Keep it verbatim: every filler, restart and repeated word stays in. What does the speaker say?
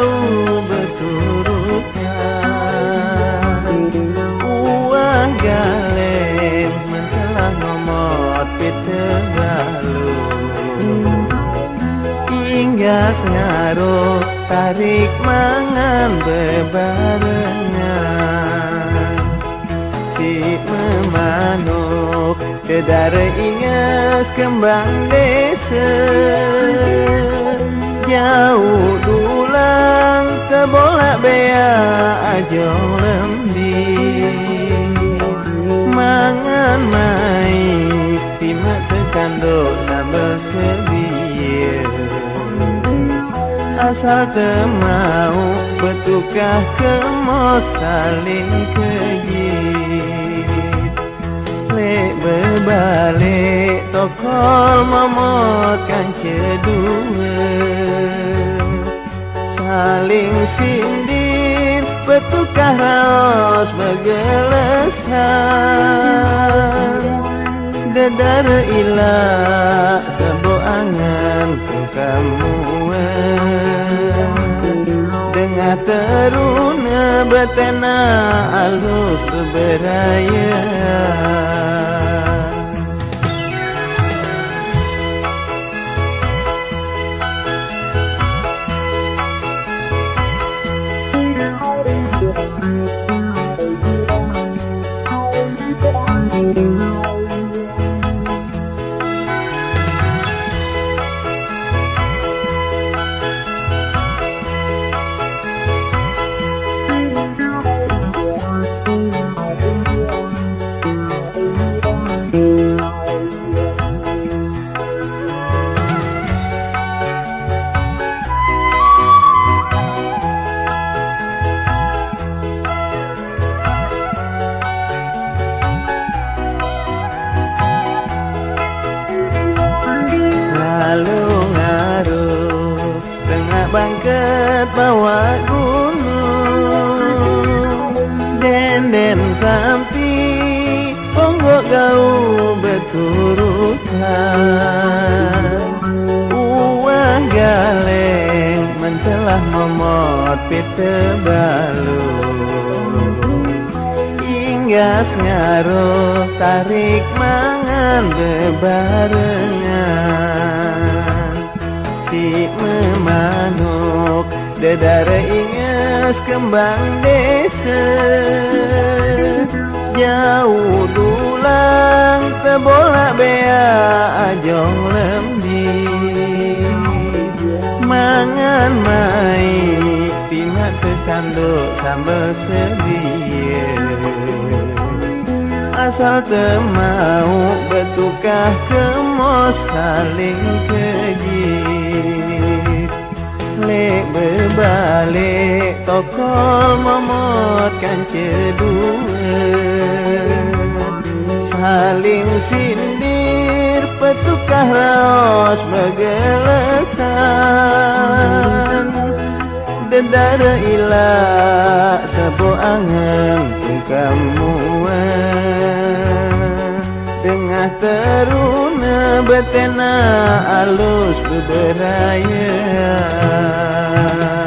gau berturutnya. Uang galem mentelah ngomot pite balu. Hingga ngaruh tarik mangan bebarengan. Si memanuk kedara ingas kembang desa. Jauh dulang kebolak bea ajong lembi. Mangan mai timak tekanduk sambal sebiye. Asal temau bertukah kemos saling kejit. Lek berbalik tokol memotkan kedua. Saling sindir bertukah raos bergelesan. Dedara ilak sebuah angan kamuan. Dengar teruna betena alus beraya. Lalu ngaruh tengah bangket bawa gunung. Den-den sampi ponggok gau berturutan. Uang galeng mentelah momot pite balu. Hingga ngaruh tarik mangan bebarengan. Si memanuk dedara ingas kembang desa. Jauh dulang tebolak bea ajong lembi. Mangan mai timak tekanduk sambal sebiye. Asal temau bertukah kemos saling kejit. Lek berbalik tokol memotkan kedua. Saling sindir petukah raos bergelesan. Dedara ilak sebuah angan kamuan. Tengah teruna betena alus beberaya.